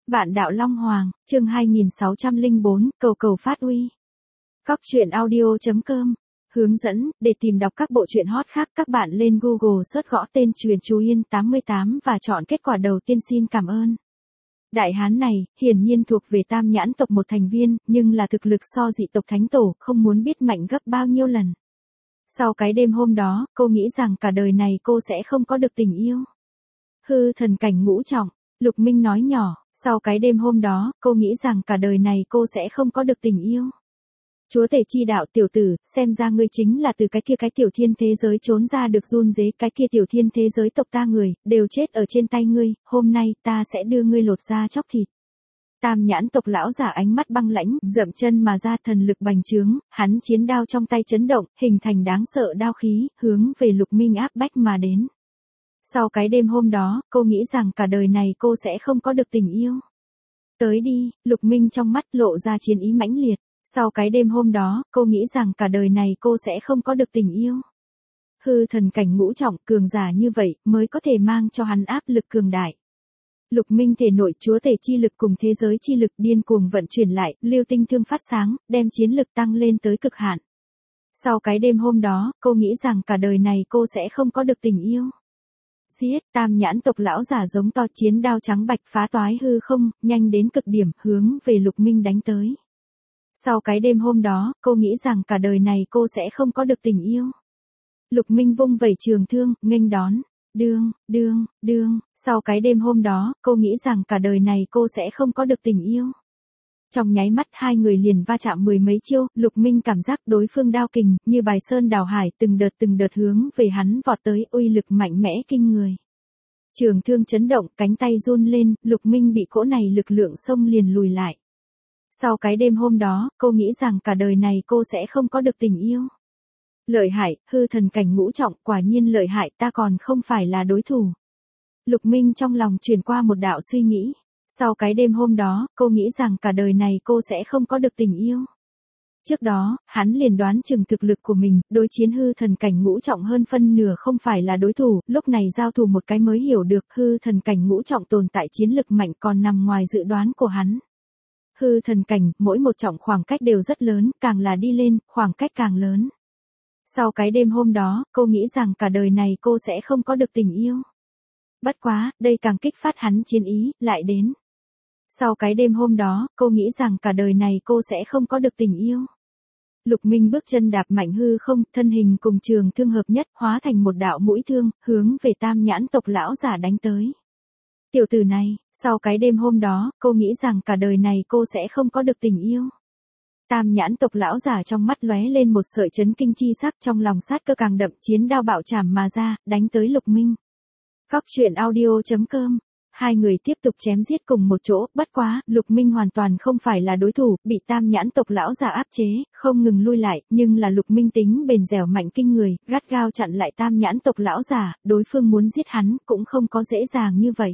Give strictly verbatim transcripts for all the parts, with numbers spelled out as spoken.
Vạn đạo Long Hoàng, chương hai nghìn sáu trăm lẻ bốn, cầu cầu phát uy. Cóc truyện audio chấm com. Hướng dẫn, để tìm đọc các bộ truyện hot khác các bạn lên Google search gõ tên Truyện Chú Yên tám mươi tám và chọn kết quả đầu tiên. Xin cảm ơn. Đại hán này, hiển nhiên thuộc về Tam Nhãn tộc một thành viên, nhưng là thực lực so dị tộc thánh tổ, không muốn biết mạnh gấp bao nhiêu lần. Sau cái đêm hôm đó, cô nghĩ rằng cả đời này cô sẽ không có được tình yêu. Hư thần cảnh ngũ trọng, Lục Minh nói nhỏ, sau cái đêm hôm đó, cô nghĩ rằng cả đời này cô sẽ không có được tình yêu. Chúa tể chi đạo tiểu tử, xem ra ngươi chính là từ cái kia cái tiểu thiên thế giới trốn ra được run rế, cái kia tiểu thiên thế giới tộc ta người, đều chết ở trên tay ngươi, hôm nay ta sẽ đưa ngươi lột da chóc thịt. Tam Nhãn tộc lão giả ánh mắt băng lãnh, dậm chân mà ra, thần lực bành trướng, hắn chiến đao trong tay chấn động, hình thành đáng sợ đao khí, hướng về Lục Minh áp bách mà đến. Sau cái đêm hôm đó, cô nghĩ rằng cả đời này cô sẽ không có được tình yêu. Tới đi, Lục Minh trong mắt lộ ra chiến ý mãnh liệt. Sau cái đêm hôm đó, cô nghĩ rằng cả đời này cô sẽ không có được tình yêu. Hư thần cảnh ngũ trọng, cường giả như vậy, mới có thể mang cho hắn áp lực cường đại. Lục Minh thể nội chúa tể chi lực cùng thế giới chi lực điên cuồng vận chuyển lại, lưu tinh thương phát sáng, đem chiến lực tăng lên tới cực hạn. Sau cái đêm hôm đó, cô nghĩ rằng cả đời này cô sẽ không có được tình yêu. Giết, Tam Nhãn tộc lão giả giống to, chiến đao trắng bạch phá toái hư không, nhanh đến cực điểm, hướng về Lục Minh đánh tới. Sau cái đêm hôm đó, cô nghĩ rằng cả đời này cô sẽ không có được tình yêu. Lục Minh vung vẩy trường thương, nghênh đón, đương, đương, đương, sau cái đêm hôm đó, cô nghĩ rằng cả đời này cô sẽ không có được tình yêu. Trong nháy mắt hai người liền va chạm mười mấy chiêu, Lục Minh cảm giác đối phương đao kình, như bài sơn đảo hải, từng đợt từng đợt hướng về hắn vọt tới, uy lực mạnh mẽ kinh người. Trường thương chấn động, cánh tay run lên, Lục Minh bị cỗ này lực lượng xông liền lùi lại. Sau cái đêm hôm đó, cô nghĩ rằng cả đời này cô sẽ không có được tình yêu. Lợi hại, hư thần cảnh ngũ trọng, quả nhiên lợi hại, ta còn không phải là đối thủ. Lục Minh trong lòng truyền qua một đạo suy nghĩ. Sau cái đêm hôm đó, cô nghĩ rằng cả đời này cô sẽ không có được tình yêu. Trước đó, hắn liền đoán chừng thực lực của mình, đối chiến hư thần cảnh ngũ trọng hơn phân nửa không phải là đối thủ, lúc này giao thủ một cái mới hiểu được hư thần cảnh ngũ trọng tồn tại chiến lực mạnh còn nằm ngoài dự đoán của hắn. Hư thần cảnh, mỗi một trọng khoảng cách đều rất lớn, càng là đi lên, khoảng cách càng lớn. Sau cái đêm hôm đó, cô nghĩ rằng cả đời này cô sẽ không có được tình yêu. Bất quá, đây càng kích phát hắn chiến ý, lại đến. Sau cái đêm hôm đó, cô nghĩ rằng cả đời này cô sẽ không có được tình yêu. Lục Minh bước chân đạp mạnh hư không, thân hình cùng trường thương hợp nhất, hóa thành một đạo mũi thương, hướng về Tam Nhãn tộc lão giả đánh tới. Tiểu tử này, sau cái đêm hôm đó, cô nghĩ rằng cả đời này cô sẽ không có được tình yêu. Tam Nhãn tộc lão giả trong mắt lóe lên một sợi chấn kinh chi sắc, trong lòng sát cơ càng đậm, chiến đao bạo chảm mà ra, đánh tới Lục Minh. Cóc truyện audio chấm com. Hai người tiếp tục chém giết cùng một chỗ, bất quá, Lục Minh hoàn toàn không phải là đối thủ, bị Tam Nhãn tộc lão giả áp chế, không ngừng lui lại, nhưng là Lục Minh tính bền dẻo mạnh kinh người, gắt gao chặn lại Tam Nhãn tộc lão giả, đối phương muốn giết hắn, cũng không có dễ dàng như vậy.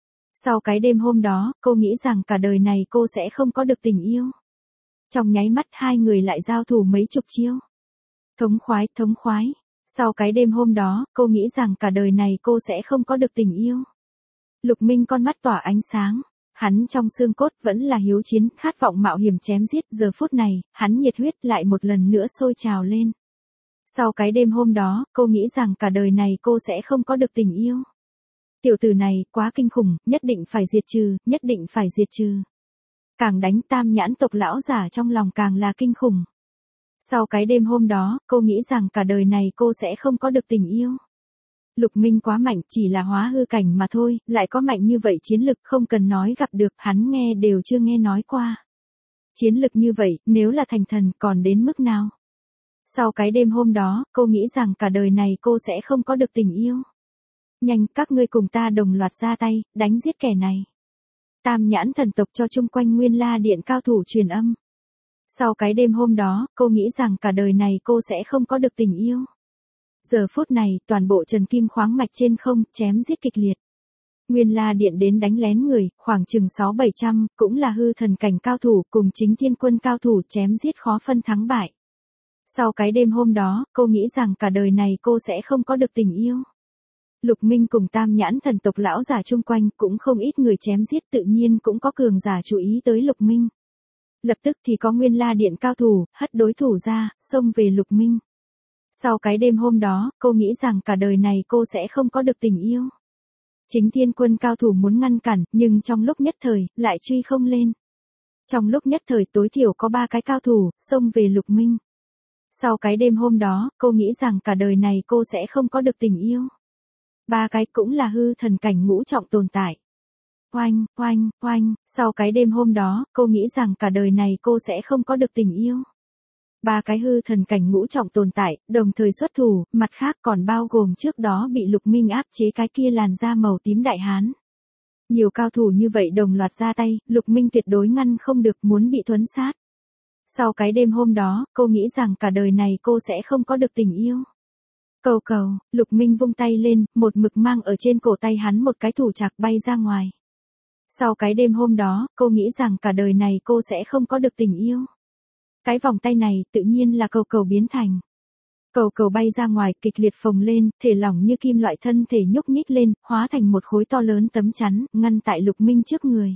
Sau cái đêm hôm đó, cô nghĩ rằng cả đời này cô sẽ không có được tình yêu. Trong nháy mắt hai người lại giao thủ mấy chục chiêu. Thống khoái, thống khoái. Sau cái đêm hôm đó, cô nghĩ rằng cả đời này cô sẽ không có được tình yêu. Lục Minh con mắt tỏa ánh sáng. Hắn trong xương cốt vẫn là hiếu chiến, khát vọng mạo hiểm chém giết. Giờ phút này, hắn nhiệt huyết lại một lần nữa sôi trào lên. Sau cái đêm hôm đó, cô nghĩ rằng cả đời này cô sẽ không có được tình yêu. Tiểu tử này, quá kinh khủng, nhất định phải diệt trừ, nhất định phải diệt trừ. Càng đánh Tam Nhãn tộc lão giả trong lòng càng là kinh khủng. Sau cái đêm hôm đó, cô nghĩ rằng cả đời này cô sẽ không có được tình yêu. Lục Minh quá mạnh, chỉ là hóa hư cảnh mà thôi, lại có mạnh như vậy chiến lực, không cần nói gặp được, hắn nghe đều chưa nghe nói qua. Chiến lực như vậy, nếu là thành thần còn đến mức nào? Sau cái đêm hôm đó, cô nghĩ rằng cả đời này cô sẽ không có được tình yêu. Nhanh, các ngươi cùng ta đồng loạt ra tay, đánh giết kẻ này. Tam Nhãn thần tộc cho chung quanh Nguyên La Điện cao thủ truyền âm. Sau cái đêm hôm đó, cô nghĩ rằng cả đời này cô sẽ không có được tình yêu. Giờ phút này, toàn bộ Trần Kim khoáng mạch trên không, chém giết kịch liệt. Nguyên La Điện đến đánh lén người, khoảng chừng sáu bảy trăm, cũng là hư thần cảnh cao thủ, cùng chính thiên quân cao thủ chém giết khó phân thắng bại. Sau cái đêm hôm đó, cô nghĩ rằng cả đời này cô sẽ không có được tình yêu. Lục Minh cùng tam nhãn thần tộc lão giả chung quanh cũng không ít người chém giết, tự nhiên cũng có cường giả chú ý tới Lục Minh. Lập tức thì có Nguyên La Điện cao thủ, hất đối thủ ra, xông về Lục Minh. Sau cái đêm hôm đó, cô nghĩ rằng cả đời này cô sẽ không có được tình yêu. Chính Thiên Quân cao thủ muốn ngăn cản, nhưng trong lúc nhất thời, lại truy không lên. Trong lúc nhất thời tối thiểu có ba cái cao thủ, xông về Lục Minh. Sau cái đêm hôm đó, cô nghĩ rằng cả đời này cô sẽ không có được tình yêu. Ba cái cũng là hư thần cảnh ngũ trọng tồn tại. Oanh, oanh, oanh, sau cái đêm hôm đó, cô nghĩ rằng cả đời này cô sẽ không có được tình yêu. Ba cái hư thần cảnh ngũ trọng tồn tại, đồng thời xuất thủ, mặt khác còn bao gồm trước đó bị Lục Minh áp chế cái kia làn da màu tím đại hán. Nhiều cao thủ như vậy đồng loạt ra tay, Lục Minh tuyệt đối ngăn không được, muốn bị thuấn sát. Sau cái đêm hôm đó, cô nghĩ rằng cả đời này cô sẽ không có được tình yêu. Cầu cầu, Lục Minh vung tay lên, một mực mang ở trên cổ tay hắn một cái thủ trạc bay ra ngoài. Sau cái đêm hôm đó, cô nghĩ rằng cả đời này cô sẽ không có được tình yêu. Cái vòng tay này tự nhiên là cầu cầu biến thành. Cầu cầu bay ra ngoài kịch liệt phồng lên, thể lỏng như kim loại, thân thể nhúc nhích lên, hóa thành một khối to lớn tấm chắn, ngăn tại Lục Minh trước người.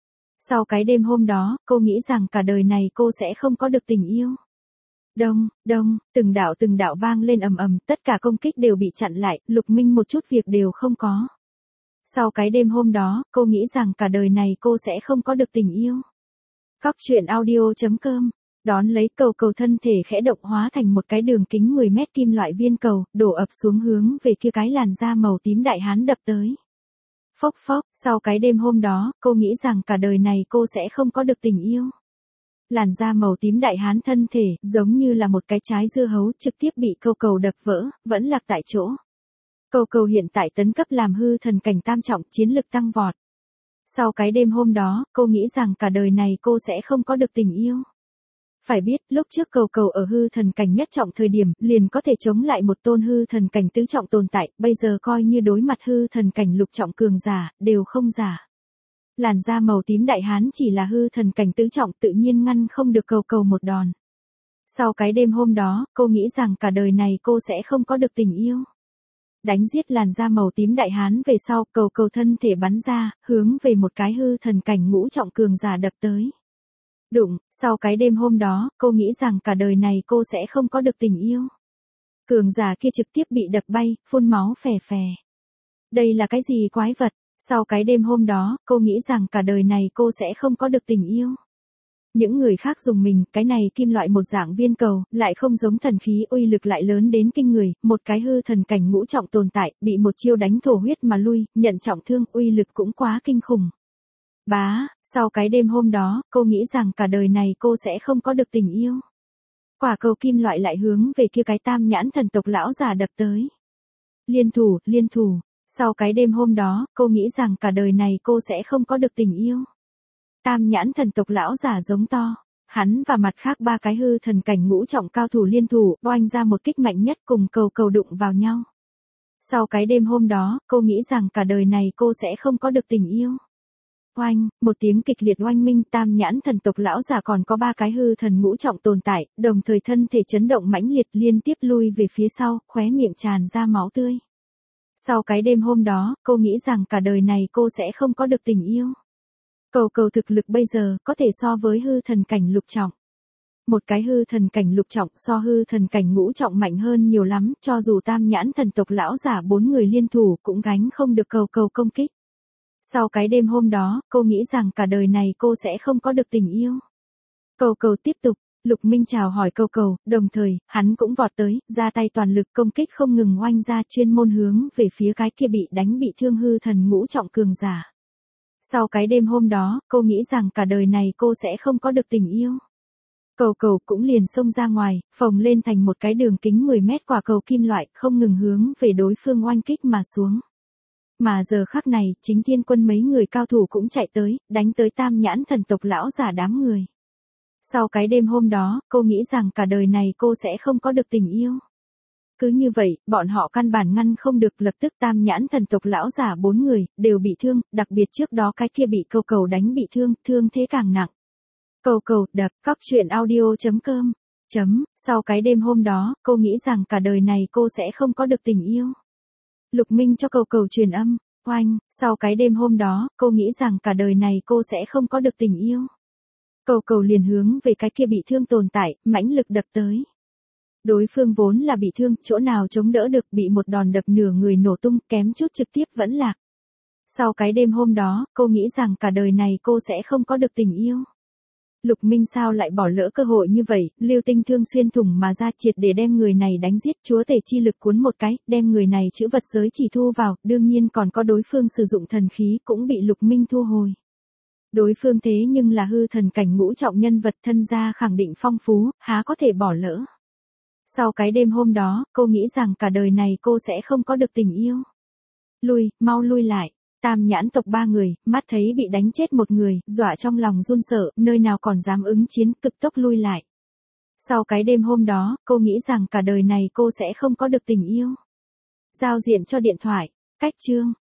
Sau cái đêm hôm đó, cô nghĩ rằng cả đời này cô sẽ không có được tình yêu. Đông, đông, từng đạo từng đạo vang lên ầm ầm, tất cả công kích đều bị chặn lại, Lục Minh một chút việc đều không có. Sau cái đêm hôm đó, cô nghĩ rằng cả đời này cô sẽ không có được tình yêu. Cóc truyện audio chấm com. Đón lấy cầu cầu thân thể khẽ động hóa thành một cái đường kính mười mét kim loại viên cầu, đổ ập xuống hướng về kia cái làn da màu tím đại hán đập tới. Phốc phốc, sau cái đêm hôm đó, cô nghĩ rằng cả đời này cô sẽ không có được tình yêu. Làn da màu tím đại hán thân thể, giống như là một cái trái dưa hấu, trực tiếp bị cầu cầu đập vỡ, vẫn lạc tại chỗ. Cầu cầu hiện tại tấn cấp làm hư thần cảnh tam trọng, chiến lực tăng vọt. Sau cái đêm hôm đó, cô nghĩ rằng cả đời này cô sẽ không có được tình yêu. Phải biết, lúc trước cầu cầu ở hư thần cảnh nhất trọng thời điểm, liền có thể chống lại một tôn hư thần cảnh tứ trọng tồn tại, bây giờ coi như đối mặt hư thần cảnh lục trọng cường giả, đều không giả. Làn da màu tím đại hán chỉ là hư thần cảnh tứ trọng, tự nhiên ngăn không được cầu cầu một đòn. Sau cái đêm hôm đó, cô nghĩ rằng cả đời này cô sẽ không có được tình yêu. Đánh giết làn da màu tím đại hán về sau, cầu cầu thân thể bắn ra, hướng về một cái hư thần cảnh ngũ trọng cường giả đập tới. Đụng, sau cái đêm hôm đó, cô nghĩ rằng cả đời này cô sẽ không có được tình yêu. Cường giả kia trực tiếp bị đập bay, phun máu phè phè. Đây là cái gì quái vật? Sau cái đêm hôm đó, cô nghĩ rằng cả đời này cô sẽ không có được tình yêu. Những người khác dùng mình, cái này kim loại một dạng viên cầu, lại không giống thần khí, uy lực lại lớn đến kinh người, một cái hư thần cảnh ngũ trọng tồn tại, bị một chiêu đánh thổ huyết mà lui, nhận trọng thương, uy lực cũng quá kinh khủng. Bá, sau cái đêm hôm đó, cô nghĩ rằng cả đời này cô sẽ không có được tình yêu. Quả cầu kim loại lại hướng về kia cái tam nhãn thần tộc lão già đập tới. Liên thủ, liên thủ, sau cái đêm hôm đó, cô nghĩ rằng cả đời này cô sẽ không có được tình yêu. Tam nhãn thần tộc lão già giống to, hắn và mặt khác ba cái hư thần cảnh ngũ trọng cao thủ liên thủ, oanh ra một kích mạnh nhất cùng cầu cầu đụng vào nhau. Sau cái đêm hôm đó, cô nghĩ rằng cả đời này cô sẽ không có được tình yêu. Oanh, một tiếng kịch liệt oanh minh, tam nhãn thần tộc lão già còn có ba cái hư thần ngũ trọng tồn tại, đồng thời thân thể chấn động mãnh liệt liên tiếp lui về phía sau, khóe miệng tràn ra máu tươi. Sau cái đêm hôm đó, cô nghĩ rằng cả đời này cô sẽ không có được tình yêu. Cầu cầu thực lực bây giờ có thể so với hư thần cảnh lục trọng. Một cái hư thần cảnh lục trọng so hư thần cảnh ngũ trọng mạnh hơn nhiều lắm, cho dù tam nhãn thần tộc lão giả bốn người liên thủ cũng gánh không được cầu cầu công kích. Sau cái đêm hôm đó, cô nghĩ rằng cả đời này cô sẽ không có được tình yêu. Cầu cầu tiếp tục, Lục Minh chào hỏi cầu cầu, đồng thời, hắn cũng vọt tới, ra tay toàn lực công kích không ngừng oanh ra, chuyên môn hướng về phía cái kia bị đánh bị thương hư thần ngũ trọng cường giả. Sau cái đêm hôm đó, cô nghĩ rằng cả đời này cô sẽ không có được tình yêu. Cầu cầu cũng liền xông ra ngoài, phồng lên thành một cái đường kính mười mét quả cầu kim loại, không ngừng hướng về đối phương oanh kích mà xuống. Mà giờ khắc này, chính Thiên Quân mấy người cao thủ cũng chạy tới, đánh tới tam nhãn thần tộc lão giả đám người. Sau cái đêm hôm đó, cô nghĩ rằng cả đời này cô sẽ không có được tình yêu. Cứ như vậy, bọn họ căn bản ngăn không được, lập tức tam nhãn thần tộc lão giả bốn người, đều bị thương, đặc biệt trước đó cái kia bị cầu cầu đánh bị thương, thương thế càng nặng. Cầu cầu, đập, cóc truyện audio chấm com, chấm, sau cái đêm hôm đó, cô nghĩ rằng cả đời này cô sẽ không có được tình yêu. Lục Minh cho cầu cầu truyền âm, oanh, sau cái đêm hôm đó, cô nghĩ rằng cả đời này cô sẽ không có được tình yêu. Cầu cầu liền hướng về cái kia bị thương tồn tại, mãnh lực đập tới. Đối phương vốn là bị thương, chỗ nào chống đỡ được, bị một đòn đập nửa người nổ tung, kém chút trực tiếp vẫn lạc. Sau cái đêm hôm đó, cô nghĩ rằng cả đời này cô sẽ không có được tình yêu. Lục Minh sao lại bỏ lỡ cơ hội như vậy, lưu tinh thương xuyên thủng mà ra, triệt để đem người này đánh giết, chúa tể chi lực cuốn một cái, đem người này chữ vật giới chỉ thu vào, đương nhiên còn có đối phương sử dụng thần khí cũng bị Lục Minh thu hồi. Đối phương thế nhưng là hư thần cảnh ngũ trọng nhân vật, thân gia khẳng định phong phú, há có thể bỏ lỡ. Sau cái đêm hôm đó, cô nghĩ rằng cả đời này cô sẽ không có được tình yêu. Lui, mau lui lại. Tam nhãn tộc ba người, mắt thấy bị đánh chết một người, dọa trong lòng run sợ, nơi nào còn dám ứng chiến, cực tốc lui lại. Sau cái đêm hôm đó, cô nghĩ rằng cả đời này cô sẽ không có được tình yêu. Giao diện cho điện thoại, cách chương.